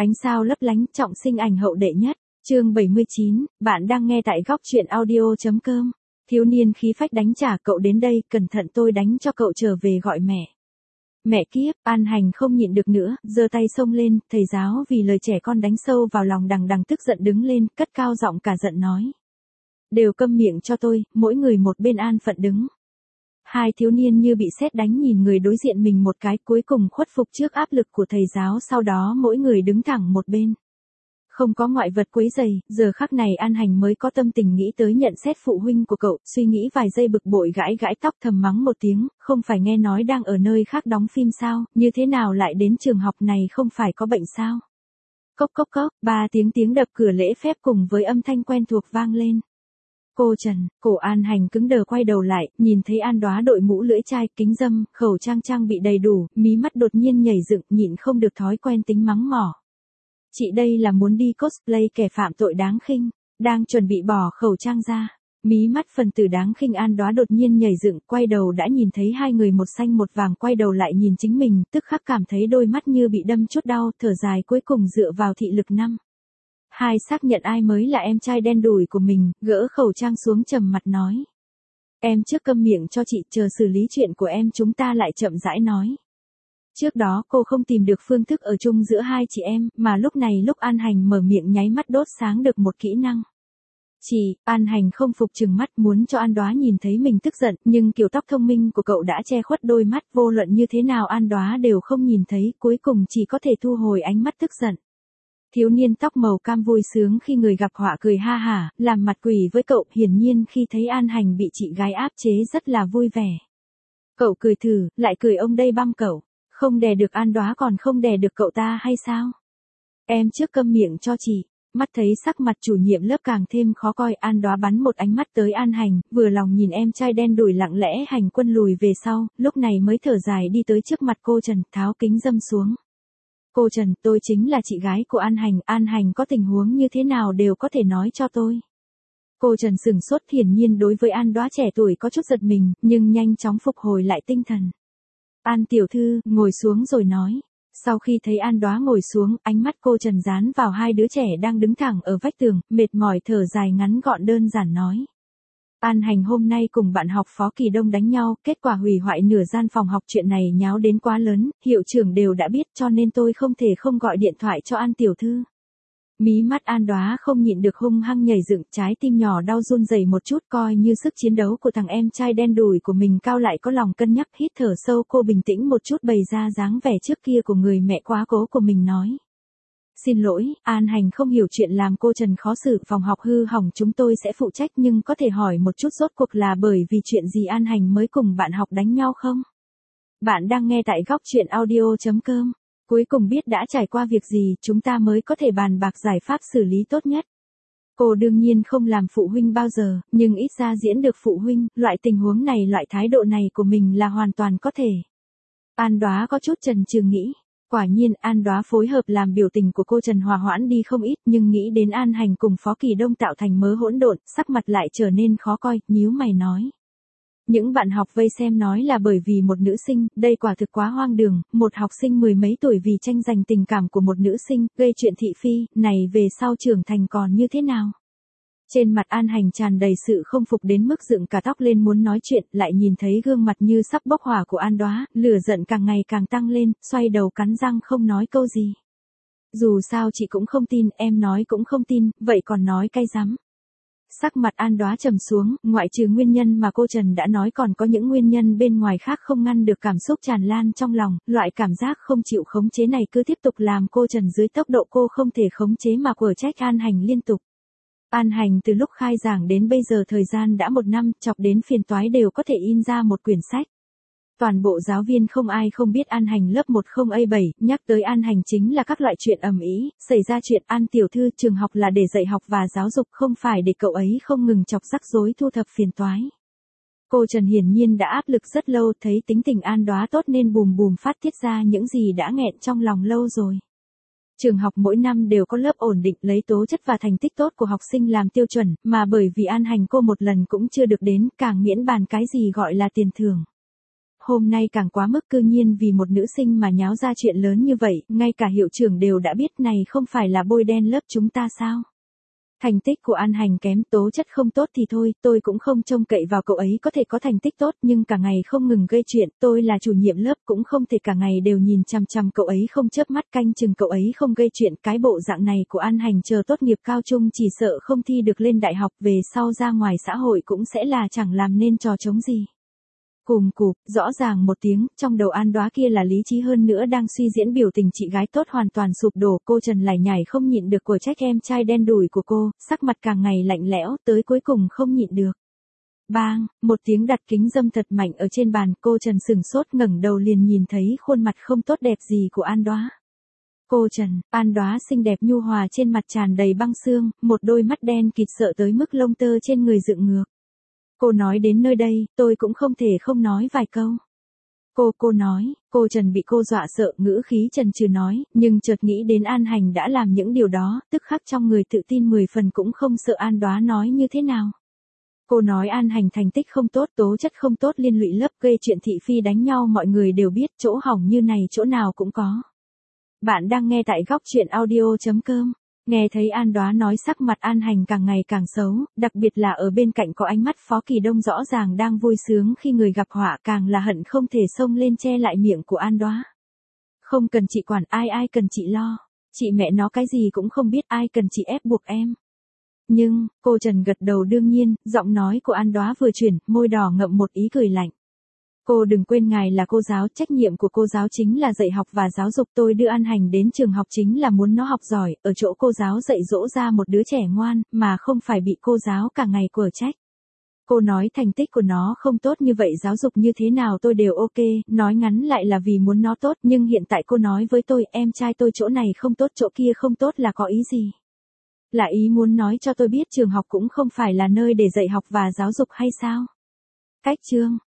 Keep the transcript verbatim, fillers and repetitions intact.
Ánh sao lấp lánh, trọng sinh ảnh hậu đệ nhất. Chương bảy mươi chín, bạn đang nghe tại góc truyện audio chấm com. Thiếu niên khí phách đánh trả, cậu đến đây, cẩn thận tôi đánh cho cậu trở về gọi mẹ. Mẹ kiếp, An Hành không nhịn được nữa, giơ tay xông lên, thầy giáo vì lời trẻ con đánh sâu vào lòng đằng đằng tức giận đứng lên, cất cao giọng cả giận nói. Đều câm miệng cho tôi, mỗi người một bên an phận đứng. Hai thiếu niên như bị sét đánh nhìn người đối diện mình một cái, cuối cùng khuất phục trước áp lực của thầy giáo, sau đó mỗi người đứng thẳng một bên. Không có ngoại vật quấy rầy, giờ khắc này An Hành mới có tâm tình nghĩ tới nhận xét phụ huynh của cậu, suy nghĩ vài giây bực bội gãi gãi tóc thầm mắng một tiếng, không phải nghe nói đang ở nơi khác đóng phim sao, như thế nào lại đến trường học này, không phải có bệnh sao? Cốc cốc cốc, ba tiếng tiếng đập cửa lễ phép cùng với âm thanh quen thuộc vang lên. Cô Trần, cổ An Hành cứng đờ quay đầu lại, nhìn thấy An Đóa đội mũ lưỡi chai, kính râm, khẩu trang trang bị đầy đủ, mí mắt đột nhiên nhảy dựng, nhịn không được thói quen tính mắng mỏ. Chị đây là muốn đi cosplay kẻ phạm tội đáng khinh, đang chuẩn bị bỏ khẩu trang ra. Mí mắt phần tử đáng khinh An Đóa đột nhiên nhảy dựng, quay đầu đã nhìn thấy hai người một xanh một vàng quay đầu lại nhìn chính mình, tức khắc cảm thấy đôi mắt như bị đâm chút đau, thở dài cuối cùng dựa vào thị lực năm. Hai xác nhận ai mới là em trai đen đủi của mình, gỡ khẩu trang xuống trầm mặt nói. Em trước câm miệng cho chị, chờ xử lý chuyện của em chúng ta lại chậm rãi nói. Trước đó cô không tìm được phương thức ở chung giữa hai chị em, mà lúc này lúc An Hành mở miệng nháy mắt đốt sáng được một kỹ năng. Chị, An Hành không phục trừng mắt muốn cho An Đóa nhìn thấy mình tức giận, nhưng kiểu tóc thông minh của cậu đã che khuất đôi mắt, vô luận như thế nào An Đóa đều không nhìn thấy, cuối cùng chỉ có thể thu hồi ánh mắt tức giận. Thiếu niên tóc màu cam vui sướng khi người gặp họa cười ha hả, làm mặt quỷ với cậu, hiển nhiên khi thấy An Hành bị chị gái áp chế rất là vui vẻ. Cậu cười thử, lại cười ông đây băm cậu, không đè được An Đóa còn không đè được cậu ta hay sao? Em trước câm miệng cho chị. Mắt thấy sắc mặt chủ nhiệm lớp càng thêm khó coi, An Đóa bắn một ánh mắt tới An Hành, vừa lòng nhìn em trai đen đủi lặng lẽ hành quân lùi về sau, lúc này mới thở dài đi tới trước mặt cô Trần, tháo kính râm xuống. Cô Trần, tôi chính là chị gái của An Hành, An Hành có tình huống như thế nào đều có thể nói cho tôi. Cô Trần sửng sốt, hiển nhiên đối với An Đóa trẻ tuổi có chút giật mình, nhưng nhanh chóng phục hồi lại tinh thần. An tiểu thư, ngồi xuống rồi nói. Sau khi thấy An Đóa ngồi xuống, ánh mắt cô Trần dán vào hai đứa trẻ đang đứng thẳng ở vách tường, mệt mỏi thở dài ngắn gọn đơn giản nói. An Hành hôm nay cùng bạn học Phó Kỳ Đông đánh nhau, kết quả hủy hoại nửa gian phòng học, chuyện này nháo đến quá lớn, hiệu trưởng đều đã biết cho nên tôi không thể không gọi điện thoại cho An tiểu thư. Mí mắt An Đóa không nhịn được hung hăng nhảy dựng, trái tim nhỏ đau run rẩy một chút, coi như sức chiến đấu của thằng em trai đen đủi của mình cao lại có lòng cân nhắc, hít thở sâu, cô bình tĩnh một chút bày ra dáng vẻ trước kia của người mẹ quá cố của mình nói. Xin lỗi, An Hành không hiểu chuyện làm cô Trần khó xử, phòng học hư hỏng chúng tôi sẽ phụ trách, nhưng có thể hỏi một chút rốt cuộc là bởi vì chuyện gì An Hành mới cùng bạn học đánh nhau không? Bạn đang nghe tại góc truyện audio chấm com. Cuối cùng biết đã trải qua việc gì, chúng ta mới có thể bàn bạc giải pháp xử lý tốt nhất. Cô đương nhiên không làm phụ huynh bao giờ, nhưng ít ra diễn được phụ huynh, loại tình huống này, loại thái độ này của mình là hoàn toàn có thể. An Đóa có chút chần chừ nghĩ. Quả nhiên An Đóa phối hợp làm biểu tình của cô Trần hòa hoãn đi không ít, nhưng nghĩ đến An Hành cùng Phó Kỳ Đông tạo thành mớ hỗn độn, sắc mặt lại trở nên khó coi, nhíu mày nói. Những bạn học vây xem nói là bởi vì một nữ sinh, đây quả thực quá hoang đường, một học sinh mười mấy tuổi vì tranh giành tình cảm của một nữ sinh, gây chuyện thị phi, này về sau trưởng thành còn như thế nào? Trên mặt An Hành tràn đầy sự không phục đến mức dựng cả tóc lên muốn nói chuyện, lại nhìn thấy gương mặt như sắp bốc hỏa của An Đóa, lửa giận càng ngày càng tăng lên, xoay đầu cắn răng không nói câu gì. Dù sao chị cũng không tin, em nói cũng không tin, vậy còn nói cay rắm. Sắc mặt An Đóa trầm xuống, ngoại trừ nguyên nhân mà cô Trần đã nói còn có những nguyên nhân bên ngoài khác không ngăn được cảm xúc tràn lan trong lòng, loại cảm giác không chịu khống chế này cứ tiếp tục làm cô Trần dưới tốc độ cô không thể khống chế mà quở trách An Hành liên tục. An Hành từ lúc khai giảng đến bây giờ thời gian đã một năm, chọc đến phiền toái đều có thể in ra một quyển sách. Toàn bộ giáo viên không ai không biết An Hành lớp một không A bảy, nhắc tới An Hành chính là các loại chuyện ầm ĩ, xảy ra chuyện An tiểu thư, trường học là để dạy học và giáo dục, không phải để cậu ấy không ngừng chọc rắc rối thu thập phiền toái. Cô Trần hiển nhiên đã áp lực rất lâu, thấy tính tình An Đóa tốt nên bùm bùm phát tiết ra những gì đã nghẹn trong lòng lâu rồi. Trường học mỗi năm đều có lớp ổn định, lấy tố chất và thành tích tốt của học sinh làm tiêu chuẩn, mà bởi vì An Hành cô một lần cũng chưa được đến, càng miễn bàn cái gì gọi là tiền thưởng. hôm nay càng quá mức, cư nhiên vì một nữ sinh mà nháo ra chuyện lớn như vậy, ngay cả hiệu trưởng đều đã biết, này không phải là bôi đen lớp chúng ta sao? Thành tích của An Hành kém, tố chất không tốt thì thôi, tôi cũng không trông cậy vào cậu ấy có thể có thành tích tốt, nhưng cả ngày không ngừng gây chuyện, tôi là chủ nhiệm lớp cũng không thể cả ngày đều nhìn chằm chằm cậu ấy không chớp mắt canh chừng cậu ấy không gây chuyện. Cái bộ dạng này của An Hành chờ tốt nghiệp cao trung chỉ sợ không thi được lên đại học, về sau ra ngoài xã hội cũng sẽ là chẳng làm nên trò trống gì. Cùm cụp, rõ ràng một tiếng, trong đầu An Đóa kia là lý trí hơn nữa đang suy diễn biểu tình chị gái tốt hoàn toàn sụp đổ, cô Trần lải nhải không nhịn được của trách em trai đen đủi của cô, sắc mặt càng ngày lạnh lẽo, tới cuối cùng không nhịn được. Bang, một tiếng đặt kính dâm thật mạnh ở trên bàn, cô Trần sừng sốt ngẩng đầu liền nhìn thấy khuôn mặt không tốt đẹp gì của An Đóa. Cô Trần, An Đóa xinh đẹp nhu hòa trên mặt tràn đầy băng xương, một đôi mắt đen kịt sợ tới mức lông tơ trên người dựng ngược. Cô nói đến nơi đây, tôi cũng không thể không nói vài câu. Cô, cô nói, cô Trần bị cô dọa sợ, ngữ khí chần chừ nói, nhưng chợt nghĩ đến An Hành đã làm những điều đó, tức khắc trong người tự tin mười phần cũng không sợ An Đóa nói như thế nào. Cô nói An Hành thành tích không tốt, tố chất không tốt, liên lụy lớp, gây chuyện thị phi đánh nhau, mọi người đều biết, chỗ hỏng như này chỗ nào cũng có. Bạn đang nghe tại góc truyện audio chấm com. Nghe thấy An Đóa nói, sắc mặt An Hành càng ngày càng xấu, đặc biệt là ở bên cạnh có ánh mắt Phó Kỳ Đông rõ ràng đang vui sướng khi người gặp họa, càng là hận không thể xông lên che lại miệng của An Đóa. Không cần chị quản, ai ai cần chị lo. Chị mẹ nó cái gì cũng không biết, ai cần chị ép buộc em. Nhưng, cô Trần gật đầu đương nhiên, giọng nói của An Đóa vừa chuyển, môi đỏ ngậm một ý cười lạnh. Cô đừng quên ngài là cô giáo, trách nhiệm của cô giáo chính là dạy học và giáo dục, tôi đưa An Hành đến trường học chính là muốn nó học giỏi, ở chỗ cô giáo dạy dỗ ra một đứa trẻ ngoan, mà không phải bị cô giáo cả ngày quở trách. Cô nói thành tích của nó không tốt như vậy, giáo dục như thế nào tôi đều ok, nói ngắn lại là vì muốn nó tốt, nhưng hiện tại cô nói với tôi, em trai tôi chỗ này không tốt chỗ kia không tốt là có ý gì? Là ý muốn nói cho tôi biết trường học cũng không phải là nơi để dạy học và giáo dục hay sao? Cách chương